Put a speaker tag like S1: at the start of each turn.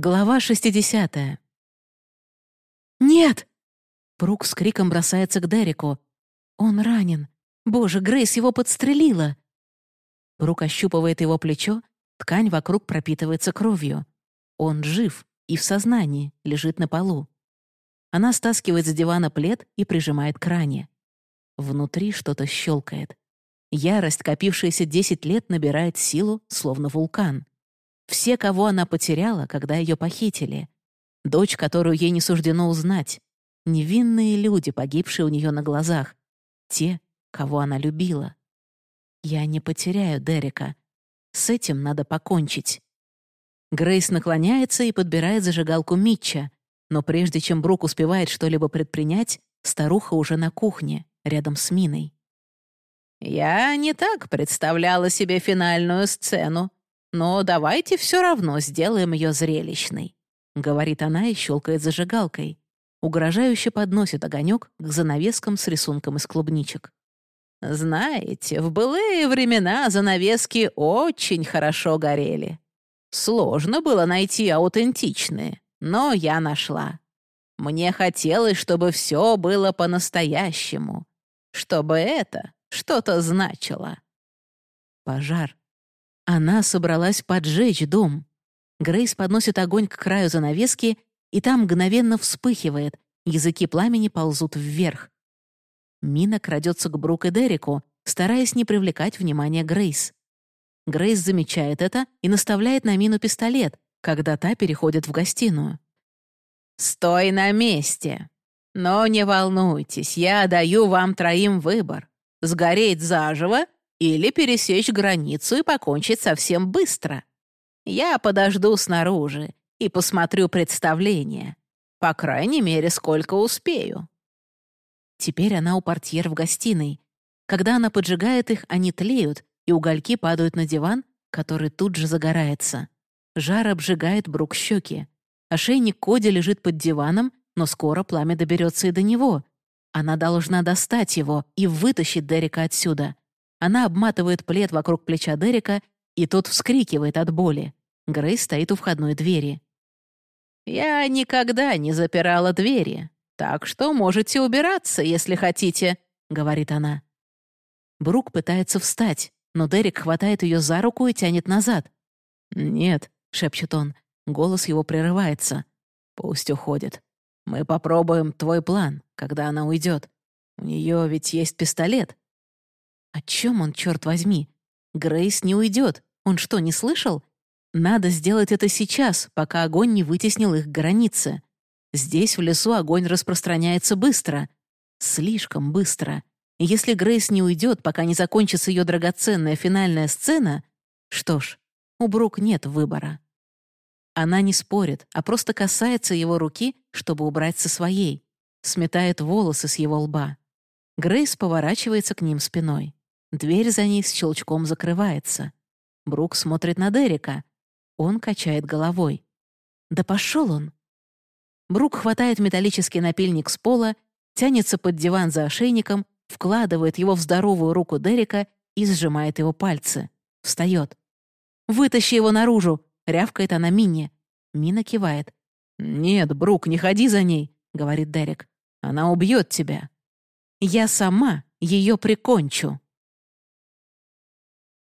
S1: Глава 60. «Нет!» Брук с криком бросается к Дереку. Он ранен. Боже, Грейс его подстрелила. Брук ощупывает его плечо, ткань вокруг пропитывается кровью. Он жив и в сознании, лежит на полу. Она стаскивает с дивана плед и прижимает к ране. Внутри что-то щелкает. Ярость, копившаяся 10 лет, набирает силу, словно вулкан. Все, кого она потеряла, когда ее похитили. Дочь, которую ей не суждено узнать. Невинные люди, погибшие у нее на глазах. Те, кого она любила. Я не потеряю Дерека. С этим надо покончить. Грейс наклоняется и подбирает зажигалку Митча, но прежде чем Брук успевает что-либо предпринять, старуха уже на кухне, рядом с Миной.
S2: «Я не так представляла себе финальную сцену, но давайте все равно сделаем ее зрелищной», — говорит она и щелкает зажигалкой. Угрожающе подносит огонек к занавескам с рисунком из клубничек. «Знаете, в былые времена занавески очень хорошо горели. Сложно было найти аутентичные, но я нашла. Мне хотелось, чтобы все было по-настоящему, чтобы это что-то значило».
S1: Пожар. Она собралась поджечь дом. Грейс подносит огонь к краю занавески, и там мгновенно вспыхивает, языки пламени ползут вверх. Мина крадется к Брук и Дереку, стараясь не привлекать внимания Грейс. Грейс замечает это и наставляет на Мину пистолет, когда та переходит в гостиную.
S2: «Стой на месте! Но не волнуйтесь, я даю вам троим выбор — сгореть заживо или пересечь границу и покончить совсем быстро. Я подожду снаружи и посмотрю представление. По крайней мере, сколько успею».
S1: Теперь она у портьер в гостиной. Когда она поджигает их, они тлеют, и угольки падают на диван, который тут же загорается. Жар обжигает Брук щеки. Ошейник Коди лежит под диваном, но скоро пламя доберется и до него. Она должна достать его и вытащить Дерека отсюда. Она обматывает плед вокруг плеча Дерека, и тот вскрикивает от боли. Грейс стоит у входной двери.
S2: «Я никогда не запирала двери, так что можете убираться, если хотите», — говорит она.
S1: Брук пытается встать, но Дерек хватает ее за руку и тянет назад.
S2: «Нет»,
S1: — шепчет он, голос его прерывается.
S2: «Пусть уходит. Мы попробуем твой план, когда она уйдет. У нее ведь есть пистолет».
S1: О чем он, черт возьми? Грейс не уйдет. Он что, не слышал? Надо сделать это сейчас, пока огонь не вытеснил их границы. Здесь, в лесу, огонь распространяется быстро. Слишком быстро. И если Грейс не уйдет, пока не закончится ее драгоценная финальная сцена, что ж, у Брук нет выбора. Она не спорит, а просто касается его руки, чтобы убрать со своей. Сметает волосы с его лба. Грейс поворачивается к ним спиной. Дверь за ней с щелчком закрывается. Брук смотрит на Дерека. Он качает головой. Да пошел он! Брук хватает металлический напильник с пола, тянется под диван за ошейником, вкладывает его в здоровую руку Дерека и сжимает его пальцы. Встает. «Вытащи его наружу!» — рявкает она Мине. Мина кивает.
S2: «Нет, Брук, не ходи за ней», — говорит Дерек. «Она убьет тебя».
S1: «Я сама ее прикончу».